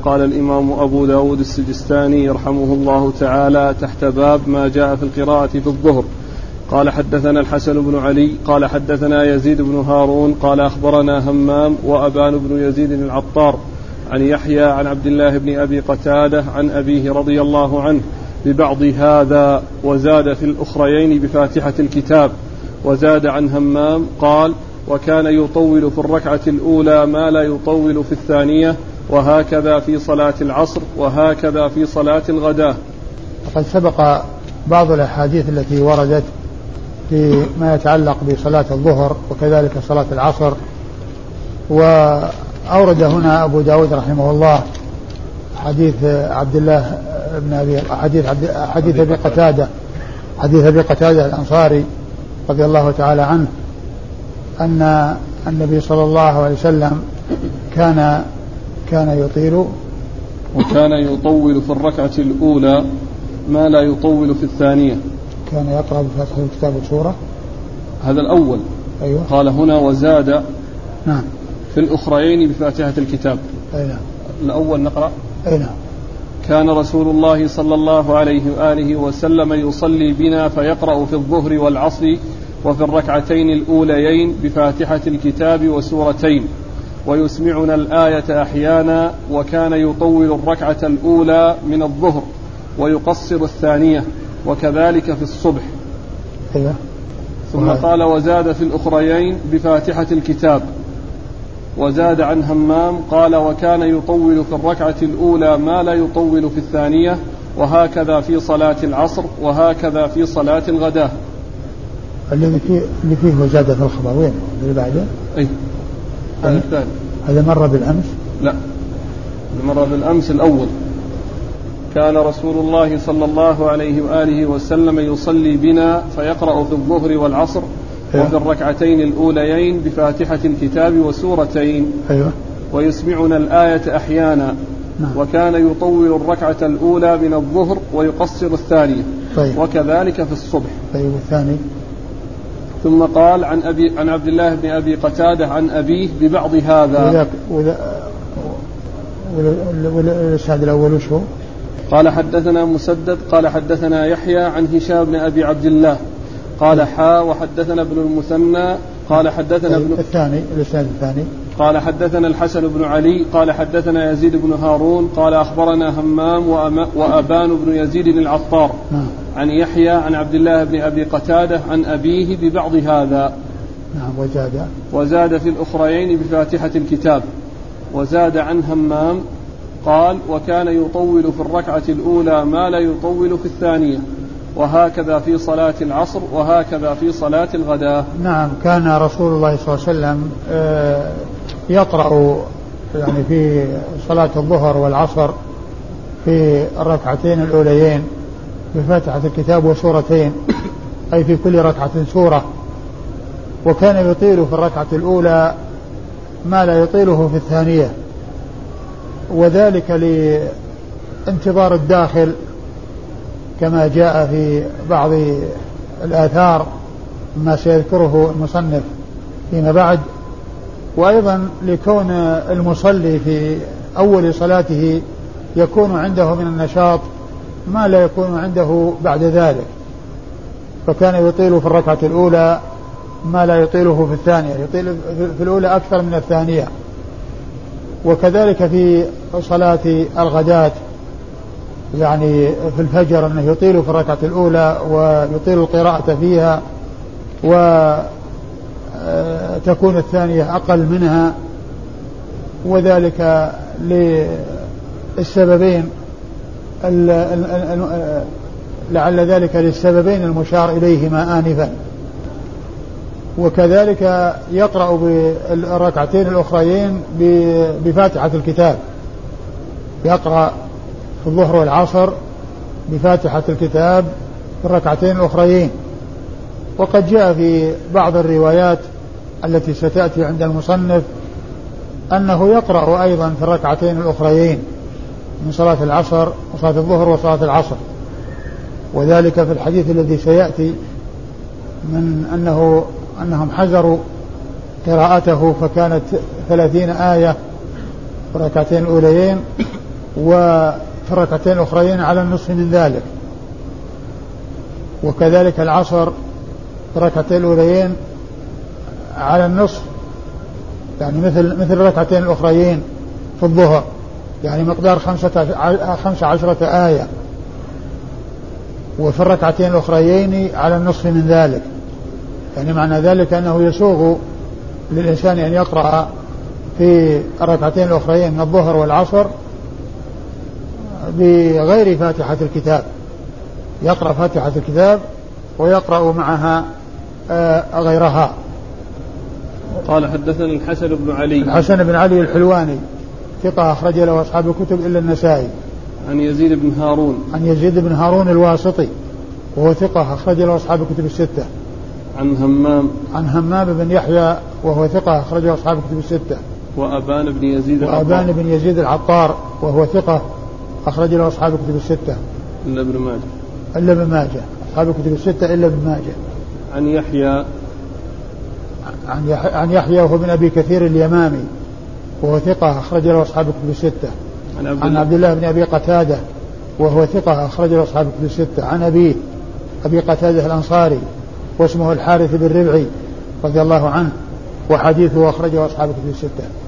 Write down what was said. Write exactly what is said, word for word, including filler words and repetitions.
قال الإمام أبو داود السجستاني رحمه الله تعالى تحت باب ما جاء في القراءة في الظهر. قال حدثنا الحسن بن علي قال حدثنا يزيد بن هارون قال أخبرنا همام وأبان بن يزيد العطار عن يحيى عن عبد الله بن أبي قتادة عن أبيه رضي الله عنه ببعض هذا، وزاد في الأخريين بفاتحة الكتاب. وزاد عن همام قال وكان يطول في الركعة الأولى ما لا يطول في الثانية، وهكذا في صلاة العصر، وهكذا في صلاة الغداة. وقد سبق بعض الأحاديث التي وردت في ما يتعلق بصلاة الظهر وكذلك صلاة العصر، وأورد هنا أبو داود رحمه الله حديث عبد الله بن أبي حديث عبد حديث أبي قتادة حديث أبي قتادة الأنصاري رضي الله تعالى عنه أن النبي صلى الله عليه وسلم كان كان يطيل وكان يطول في الركعة الأولى ما لا يطول في الثانية. كان يقرأ بفاتحة الكتاب والسورة، هذا الأول. أيوة. قال هنا وزاد نعم في الأخرين بفاتحة الكتاب. أي نعم. الأول نقرأ. أي نعم. كان رسول الله صلى الله عليه وآله وسلم يصلي بنا فيقرأ في الظهر والعصر وفي الركعتين الأوليين بفاتحة الكتاب وسورتين، ويسمعنا الآية أحيانا، وكان يطول الركعة الأولى من الظهر ويقصر الثانية، وكذلك في الصبح. أيوة. ثم قال وزاد في الأخريين بفاتحة الكتاب. وزاد عن همام قال وكان يطول في الركعة الأولى ما لا يطول في الثانية، وهكذا في صلاة العصر، وهكذا في صلاة الغداة. الذي فيه اللي فيه وزاد في الخبر وين اللي بعده؟ أي هذا الثاني. هذا مر بالأمس؟ لا، مر بالأمس الأول. كان رسول الله صلى الله عليه وآله وسلم يصلي بنا فيقرأ في الظهر والعصر وفي الركعتين الأوليين بفاتحة الكتاب وسورتين. أيوة. ويسمعنا الآية أحيانا. نعم. وكان يطول الركعة الأولى من الظهر ويقصر الثانية. طيب. وكذلك في الصبح. طيب والثاني؟ ثم قال عن أبي عن عبد الله بن أبي قتادة عن أبيه ببعض هذا. والإسناد الأول وش هو؟ قال حدثنا مسدد قال حدثنا يحيى عن هشام بن أبي عبد الله قال حا وحدثنا ابن المثنى قال حدثنا ابن الثاني الإسناد الثاني قال حدثنا الحسن بن علي قال حدثنا يزيد بن هارون قال أخبرنا همام وأبان بن يزيد العطار عن يحيى عن عبد الله بن أبي قتادة عن أبيه ببعض هذا. نعم. وزاد وزاد في الأخريين بفاتحة الكتاب. وزاد عن همام قال وكان يطول في الركعة الأولى ما لا يطول في الثانية، وهكذا في صلاة العصر، وهكذا في صلاة الغداة. نعم. كان رسول الله صلى الله عليه وسلم يقرأ يعني في صلاة الظهر والعصر في الركعتين الأوليين بفاتحة الكتاب وسورتين، أي في كل ركعة سورة. وكان يطيل في الركعة الأولى ما لا يطيله في الثانية، وذلك لانتظار الداخل كما جاء في بعض الآثار ما سيذكره المصنف فيما بعد، وأيضا لكون المصلي في أول صلاته يكون عنده من النشاط ما لا يكون عنده بعد ذلك، فكان يطيل في الركعة الأولى ما لا يطيله في الثانية، يطيل في الأولى أكثر من الثانية. وكذلك في صلاة الغداة يعني في الفجر أنه يطيل في الركعة الأولى ويطيل القراءة فيها، وتكون الثانية أقل منها، وذلك للسببين لعل ذلك للسببين المشار إليهما آنفا. وكذلك يقرأ بالركعتين الأخريين بفاتحة الكتاب، يقرأ في الظهر والعصر بفاتحة الكتاب في الركعتين الأخريين. وقد جاء في بعض الروايات التي ستأتي عند المصنف أنه يقرأ أيضا في الركعتين الأخريين من صلاة العصر وصلاة الظهر وصلاة العصر، وذلك في الحديث الذي سيأتي من أنه أنهم حذروا قراءته فكانت ثلاثين آية في الركعتين الأوليين وفي الركعتين الأخرين على النصف من ذلك. وكذلك العصر في الركعتين الأوليين على النصف، يعني مثل مثل الركعتين الأخرين في الظهر، يعني مقدار خمسة عشرة آية. وفي الركعتين الأخريين على النصف من ذلك، يعني معنى ذلك أنه يسوغ للإنسان أن يقرأ في الركعتين الأخرين من الظهر والعصر بغير فاتحة الكتاب، يقرأ فاتحة الكتاب ويقرأ معها غيرها. قال حدثنا الحسن بن علي. الحسن بن علي الحلواني ثقة أخرج له أصحاب الكتب إلا النسائي. عن يزيد بن هارون. عن يزيد بن هارون الواسطي وهو ثقة أخرج له أصحاب الكتب الستة. عن همام. عن همام بن يحيى وهو ثقة أخرج له أصحاب الكتب الستة. وأبان بن يزيد وأبان بن يزيد العطار وهو ثقة أخرج له أصحاب الكتب الستة إلا ابن ماجه. إلا ابن ماجه أصحاب الكتب الستة إلا ابن ماجه. عن يحيى. عن يحيى, عن يحيى وهو بن أبي كثير اليمامي وهو ثقة أخرج له أصحاب الكتب الستة. عن عبد, عن عبد الله بن أبي قتادة وهو ثقة أخرج له أصحاب الكتب الستة. عن أبيه أبي قتادة الأنصاري واسمه الحارث بن ربعي رضي الله عنه وحديثه أخرجه أصحاب الكتب الستة.